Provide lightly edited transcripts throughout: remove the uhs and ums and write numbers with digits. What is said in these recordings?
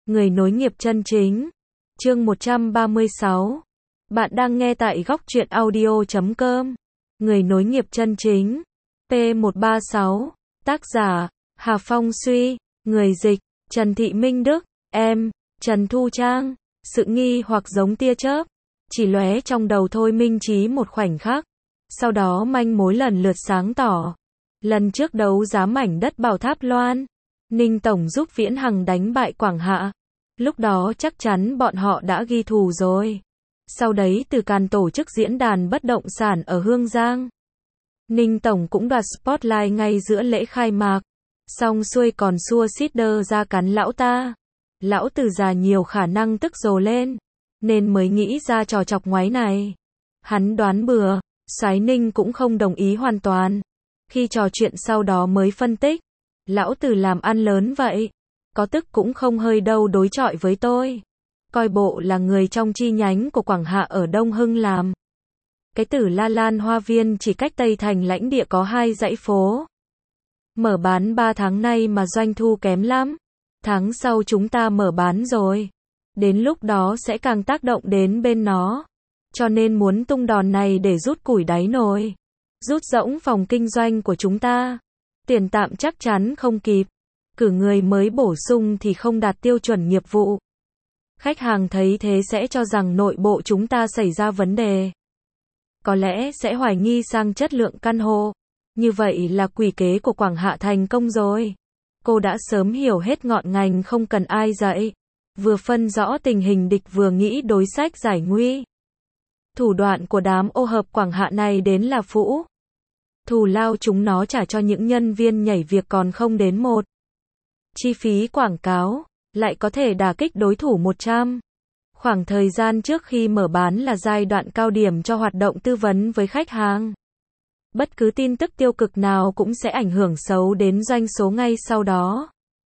Người nối nghiệp chân chính. Chương 136. Bạn đang nghe tại góc truyện audio.com. Người nối nghiệp chân chính. P136. Tác giả: Hà Phong Suy. Người dịch: Trần Thị Minh Đức. Em: Trần Thu Trang. Sự nghi hoặc giống tia chớp chỉ lóe trong đầu Thôi Minh Chí một khoảnh khắc. Sau đó manh mối lần lượt sáng tỏ. Lần trước đấu giá mảnh đất Bảo Tháp Loan, Ninh Tổng giúp Viễn Hằng đánh bại Quảng Hạ. Lúc đó chắc chắn bọn họ đã ghi thù rồi. Sau đấy Từ Càn tổ chức diễn đàn bất động sản ở Hương Giang. Ninh Tổng cũng đoạt spotlight ngay giữa lễ khai mạc. Xong xuôi còn xua Sider ra cắn lão ta. Lão Từ già nhiều khả năng tức rồ lên, nên mới nghĩ ra trò chọc ngoáy này. Hắn đoán bừa, Soái Ninh cũng không đồng ý hoàn toàn. Khi trò chuyện sau đó mới phân tích, lão Từ làm ăn lớn vậy, có tức cũng không hơi đâu đối chọi với tôi. Coi bộ là người trong chi nhánh của Quảng Hạ ở Đông Hưng làm. Cái Tử La Lan Hoa Viên chỉ cách Tây Thành lãnh địa có 2 dãy phố. Mở bán 3 tháng nay mà doanh thu kém lắm. Tháng sau chúng ta mở bán rồi. Đến lúc đó sẽ càng tác động đến bên nó. Cho nên muốn tung đòn này để rút củi đáy nồi. Rút rỗng phòng kinh doanh của chúng ta. Tiền tạm chắc chắn không kịp. Cử người mới bổ sung thì không đạt tiêu chuẩn nghiệp vụ. Khách hàng thấy thế sẽ cho rằng nội bộ chúng ta xảy ra vấn đề. Có lẽ sẽ hoài nghi sang chất lượng căn hộ. Như vậy là quỷ kế của Quảng Hạ thành công rồi. Cô đã sớm hiểu hết ngọn ngành không cần ai dạy. Vừa phân rõ tình hình địch vừa nghĩ đối sách giải nguy. Thủ đoạn của đám ô hợp Quảng Hạ này đến là phũ. Thù lao chúng nó trả cho những nhân viên nhảy việc còn không đến 1. Chi phí quảng cáo lại có thể đả kích đối thủ 100. Khoảng thời gian trước khi mở bán là giai đoạn cao điểm cho hoạt động tư vấn với khách hàng. Bất cứ tin tức tiêu cực nào cũng sẽ ảnh hưởng xấu đến doanh số ngay sau đó.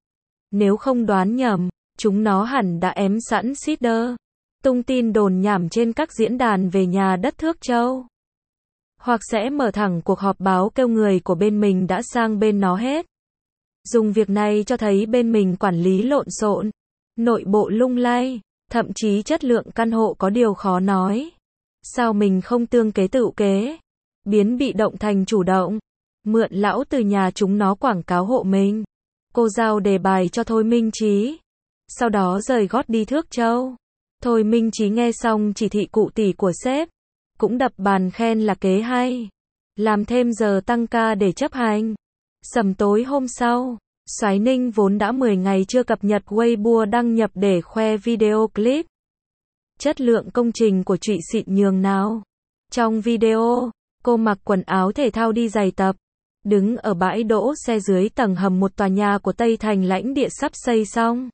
Nếu không đoán nhầm, chúng nó hẳn đã ém sẵn Sider, tung tin đồn nhảm trên các diễn đàn về nhà đất Thước Châu. Hoặc sẽ mở thẳng cuộc họp báo kêu người của bên mình đã sang bên nó hết. Dùng việc này cho thấy bên mình quản lý lộn xộn, nội bộ lung lay, thậm chí chất lượng căn hộ có điều khó nói. Sao mình không tương kế tựu kế, biến bị động thành chủ động, mượn lão Từ nhà chúng nó quảng cáo hộ mình. Cô giao đề bài cho Thôi Minh Chí, sau đó rời gót đi Thước Châu. Thôi Minh Chí nghe xong chỉ thị cụ tỷ của sếp, cũng đập bàn khen là kế hay. Làm thêm giờ tăng ca để chấp hành. Sầm tối hôm sau, Soái Ninh vốn đã 10 ngày chưa cập nhật Weibo đăng nhập để khoe video clip. Chất lượng công trình của Trụy xịn nhường nào. Trong video, cô mặc quần áo thể thao đi giày tập, đứng ở bãi đỗ xe dưới tầng hầm một tòa nhà của Tây Thành lãnh địa sắp xây xong.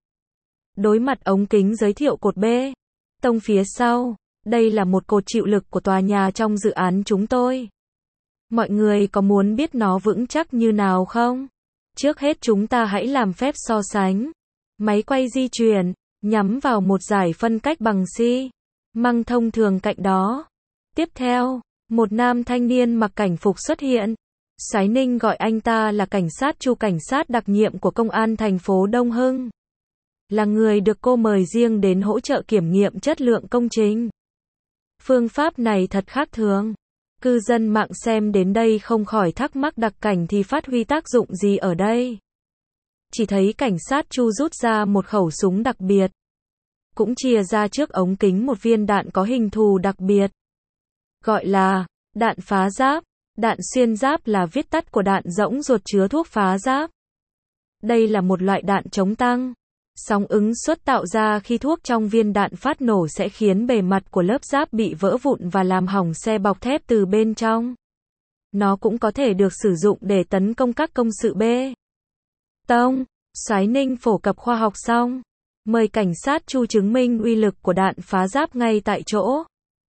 Đối mặt ống kính giới thiệu cột bê tông phía sau, đây là một cột chịu lực của tòa nhà trong dự án chúng tôi. Mọi người có muốn biết nó vững chắc như nào không? Trước hết chúng ta hãy làm phép so sánh. Máy quay di chuyển, nhắm vào một dải phân cách bằng xi măng thông thường cạnh đó. Tiếp theo, một nam thanh niên mặc cảnh phục xuất hiện. Soái Ninh gọi anh ta là cảnh sát Chu, cảnh sát đặc nhiệm của công an thành phố Đông Hưng. Là người được cô mời riêng đến hỗ trợ kiểm nghiệm chất lượng công trình. Phương pháp này thật khác thường. Cư dân mạng xem đến đây không khỏi thắc mắc đặc cảnh thì phát huy tác dụng gì ở đây. Chỉ thấy cảnh sát Chu rút ra một khẩu súng đặc biệt. Cũng chia ra trước ống kính một viên đạn có hình thù đặc biệt. Gọi là đạn phá giáp. Đạn xuyên giáp là viết tắt của đạn rỗng ruột chứa thuốc phá giáp. Đây là một loại đạn chống tăng. Sóng ứng suất tạo ra khi thuốc trong viên đạn phát nổ sẽ khiến bề mặt của lớp giáp bị vỡ vụn và làm hỏng xe bọc thép từ bên trong. Nó cũng có thể được sử dụng để tấn công các công sự bê tông. Soái Ninh phổ cập khoa học xong, mời cảnh sát Chu chứng minh uy lực của đạn phá giáp ngay tại chỗ.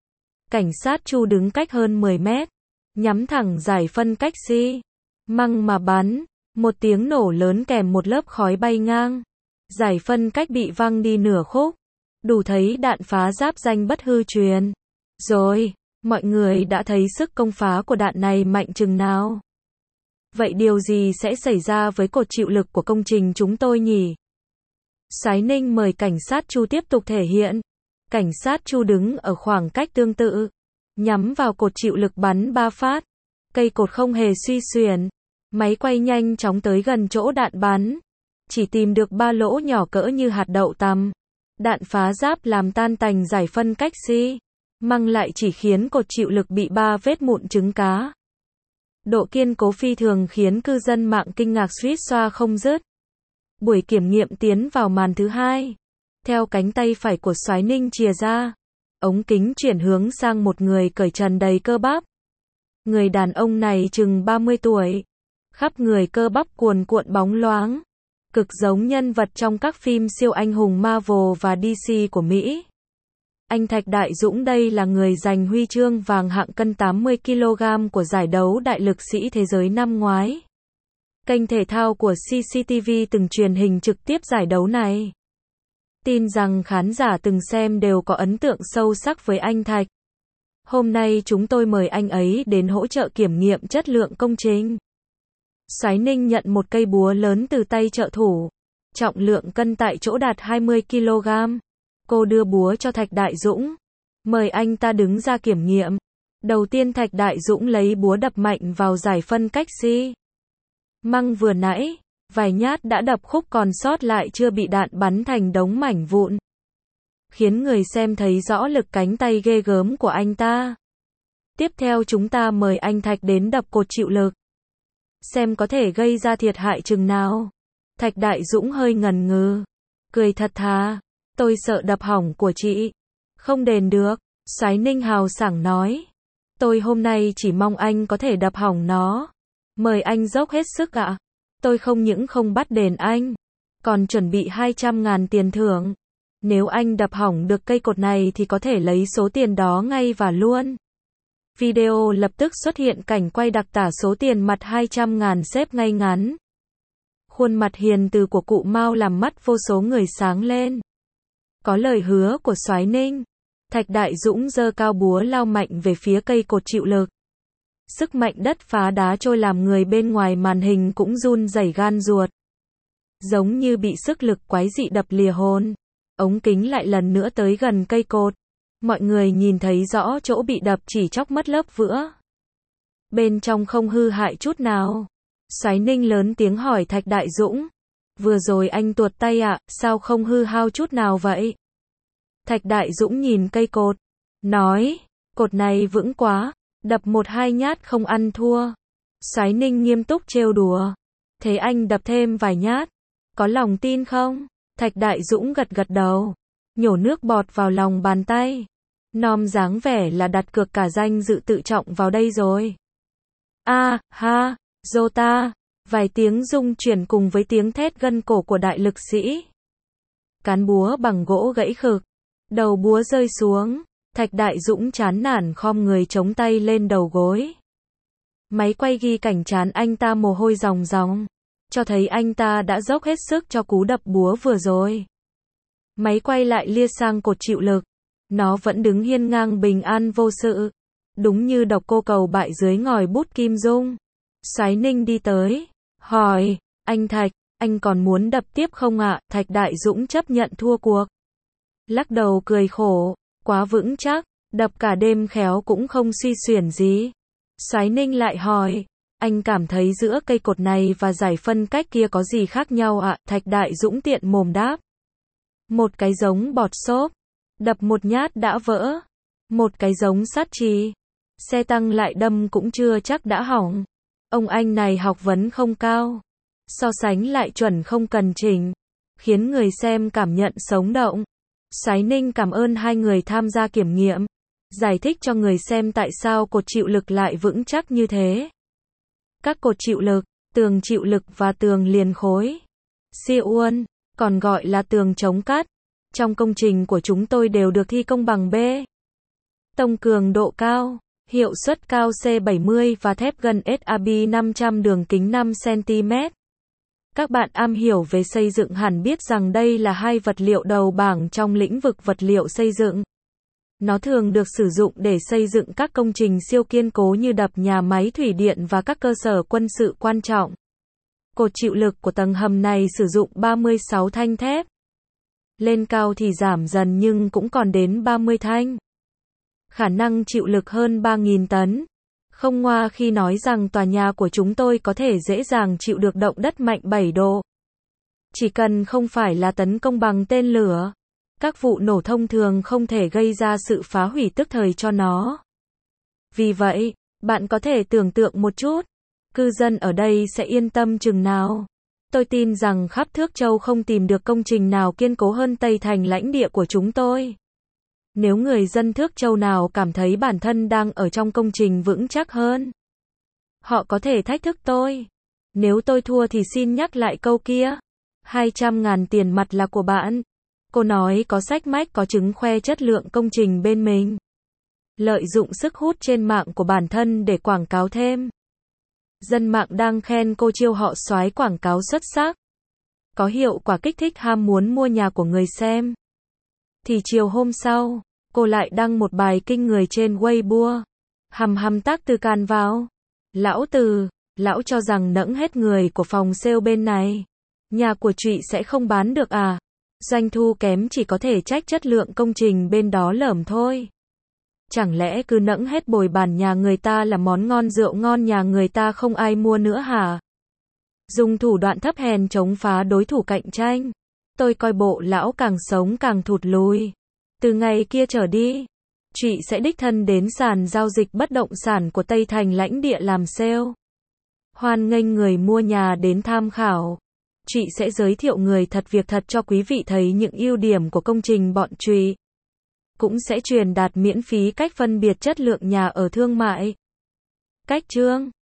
Cảnh sát Chu đứng cách hơn 10 mét, nhắm thẳng dải phân cách xi măng mà bắn. Một tiếng nổ lớn kèm một lớp khói bay ngang. Dải phân cách bị văng đi nửa khúc. Đủ thấy đạn phá giáp danh bất hư truyền. Rồi, mọi người đã thấy sức công phá của đạn này mạnh chừng nào. Vậy điều gì sẽ xảy ra với cột chịu lực của công trình chúng tôi nhỉ? Soái Ninh mời cảnh sát Chu tiếp tục thể hiện. Cảnh sát Chu đứng ở khoảng cách tương tự, nhắm vào cột chịu lực bắn 3 phát. Cây cột không hề suy xuyển. Máy quay nhanh chóng tới gần chỗ đạn bắn. Chỉ tìm được 3 lỗ nhỏ cỡ như hạt đậu tằm. Đạn phá giáp làm tan tành giải phân cách xi măng lại chỉ khiến cột chịu lực bị 3 vết mụn trứng cá. Độ kiên cố phi thường khiến cư dân mạng kinh ngạc suýt xoa không dứt. Buổi kiểm nghiệm tiến vào màn thứ hai. Theo cánh tay phải của Soái Ninh chìa ra, ống kính chuyển hướng sang một người cởi trần đầy cơ bắp. Người đàn ông này chừng 30 tuổi. Khắp người cơ bắp cuồn cuộn bóng loáng. Cực giống nhân vật trong các phim siêu anh hùng Marvel và DC của Mỹ. Anh Thạch Đại Dũng đây là người giành huy chương vàng hạng cân 80 kg của giải đấu đại lực sĩ thế giới năm ngoái. Kênh thể thao của CCTV từng truyền hình trực tiếp giải đấu này. Tin rằng khán giả từng xem đều có ấn tượng sâu sắc với anh Thạch. Hôm nay chúng tôi mời anh ấy đến hỗ trợ kiểm nghiệm chất lượng công trình. Soái Ninh nhận một cây búa lớn từ tay trợ thủ. Trọng lượng cân tại chỗ đạt 20 kg. Cô đưa búa cho Thạch Đại Dũng. Mời anh ta đứng ra kiểm nghiệm. Đầu tiên Thạch Đại Dũng lấy búa đập mạnh vào giải phân cách xi măng vừa nãy. Vài nhát đã đập khúc còn sót lại chưa bị đạn bắn thành đống mảnh vụn. Khiến người xem thấy rõ lực cánh tay ghê gớm của anh ta. Tiếp theo chúng ta mời anh Thạch đến đập cột chịu lực. Xem có thể gây ra thiệt hại chừng nào. Thạch Đại Dũng hơi ngần ngừ. Cười thật thà. Tôi sợ đập hỏng của chị. Không đền được. Soái Ninh hào sảng nói. Tôi hôm nay chỉ mong anh có thể đập hỏng nó. Mời anh dốc hết sức ạ. Tôi không những không bắt đền anh, còn chuẩn bị 200.000 tiền thưởng. Nếu anh đập hỏng được cây cột này thì có thể lấy số tiền đó ngay và luôn. Video lập tức xuất hiện cảnh quay đặc tả số tiền mặt 200.000 xếp ngay ngắn. Khuôn mặt hiền từ của cụ Mao làm mắt vô số người sáng lên. Có lời hứa của Soái Ninh. Thạch Đại Dũng giơ cao búa lao mạnh về phía cây cột chịu lực. Sức mạnh đất phá đá trôi làm người bên ngoài màn hình cũng run rẩy gan ruột. Giống như bị sức lực quái dị đập lìa hồn. Ống kính lại lần nữa tới gần cây cột. Mọi người nhìn thấy rõ chỗ bị đập chỉ chốc mất lớp vữa. Bên trong không hư hại chút nào. Soái Ninh lớn tiếng hỏi Thạch Đại Dũng. Vừa rồi anh tuột tay ạ, sao không hư hao chút nào vậy? Thạch Đại Dũng nhìn cây cột. Nói, cột này vững quá. Đập 1-2 nhát không ăn thua. Soái Ninh nghiêm túc trêu đùa. Thế anh đập thêm vài nhát. Có lòng tin không? Thạch Đại Dũng gật gật đầu. Nhổ nước bọt vào lòng bàn tay. Nom dáng vẻ là đặt cược cả danh dự tự trọng vào đây rồi. Ha, Jota. Vài tiếng rung chuyển cùng với tiếng thét gân cổ của đại lực sĩ. Cán búa bằng gỗ gãy khực. Đầu búa rơi xuống. Thạch Đại Dũng chán nản khom người chống tay lên đầu gối. Máy quay ghi cảnh trán anh ta mồ hôi ròng ròng. Cho thấy anh ta đã dốc hết sức cho cú đập búa vừa rồi. Máy quay lại lia sang cột chịu lực. Nó vẫn đứng hiên ngang bình an vô sự. Đúng như độc cô cầu bại dưới ngòi bút kim dung. Soái Ninh đi tới. Hỏi, anh Thạch, anh còn muốn đập tiếp không ạ? Thạch Đại Dũng chấp nhận thua cuộc. Lắc đầu cười khổ. Quá vững chắc, đập cả đêm khéo cũng không suy xuyển gì. Soái Ninh lại hỏi, anh cảm thấy giữa cây cột này và giải phân cách kia có gì khác nhau ạ? Thạch Đại Dũng tiện mồm đáp. Một cái giống bọt xốp, đập một nhát đã vỡ. Một cái giống sắt chì, xe tăng lại đâm cũng chưa chắc đã hỏng. Ông anh này học vấn không cao, so sánh lại chuẩn không cần chỉnh, khiến người xem cảm nhận sống động. Soái Ninh cảm ơn hai người tham gia kiểm nghiệm, giải thích cho người xem tại sao cột chịu lực lại vững chắc như thế. Các cột chịu lực, tường chịu lực và tường liền khối, siêu uốn, còn gọi là tường chống cắt, trong công trình của chúng tôi đều được thi công bằng bê tông cường độ cao, hiệu suất cao C70 và thép gân SAB 500 đường kính 5 cm. Các bạn am hiểu về xây dựng hẳn biết rằng đây là hai vật liệu đầu bảng trong lĩnh vực vật liệu xây dựng. Nó thường được sử dụng để xây dựng các công trình siêu kiên cố như đập nhà máy thủy điện và các cơ sở quân sự quan trọng. Cột chịu lực của tầng hầm này sử dụng 36 thanh thép. Lên cao thì giảm dần nhưng cũng còn đến 30 thanh. Khả năng chịu lực hơn 3.000 tấn. Không ngoa khi nói rằng tòa nhà của chúng tôi có thể dễ dàng chịu được động đất mạnh 7 độ. Chỉ cần không phải là tấn công bằng tên lửa. Các vụ nổ thông thường không thể gây ra sự phá hủy tức thời cho nó. Vì vậy, bạn có thể tưởng tượng một chút, cư dân ở đây sẽ yên tâm chừng nào. Tôi tin rằng khắp Thước Châu không tìm được công trình nào kiên cố hơn Tây Thành lãnh địa của chúng tôi. Nếu người dân Thước Châu nào cảm thấy bản thân đang ở trong công trình vững chắc hơn, họ có thể thách thức tôi. Nếu tôi thua thì xin nhắc lại câu kia. 200.000 tiền mặt là của bạn. Cô nói có sách mách có chứng khoe chất lượng công trình bên mình. Lợi dụng sức hút trên mạng của bản thân để quảng cáo thêm. Dân mạng đang khen cô chiêu họ soái quảng cáo xuất sắc. Có hiệu quả kích thích ham muốn mua nhà của người xem. Thì chiều hôm sau, cô lại đăng một bài kinh người trên Weibo. Tác từ càn vào. Lão cho rằng nẫng hết người của phòng sale bên này. Nhà của Trụy sẽ không bán được à? Doanh thu kém chỉ có thể trách chất lượng công trình bên đó lởm thôi. Chẳng lẽ cứ nẫng hết bồi bàn nhà người ta là món ngon rượu ngon nhà người ta không ai mua nữa hả? Dùng thủ đoạn thấp hèn chống phá đối thủ cạnh tranh. Tôi coi bộ lão càng sống càng thụt lùi. Từ ngày kia trở đi, Trụy sẽ đích thân đến sàn giao dịch bất động sản của Tây Thành lãnh địa làm sale. Hoan nghênh người mua nhà đến tham khảo. Trụy sẽ giới thiệu người thật việc thật cho quý vị thấy những ưu điểm của công trình bọn Trụy. Cũng sẽ truyền đạt miễn phí cách phân biệt chất lượng nhà ở thương mại. Cách chương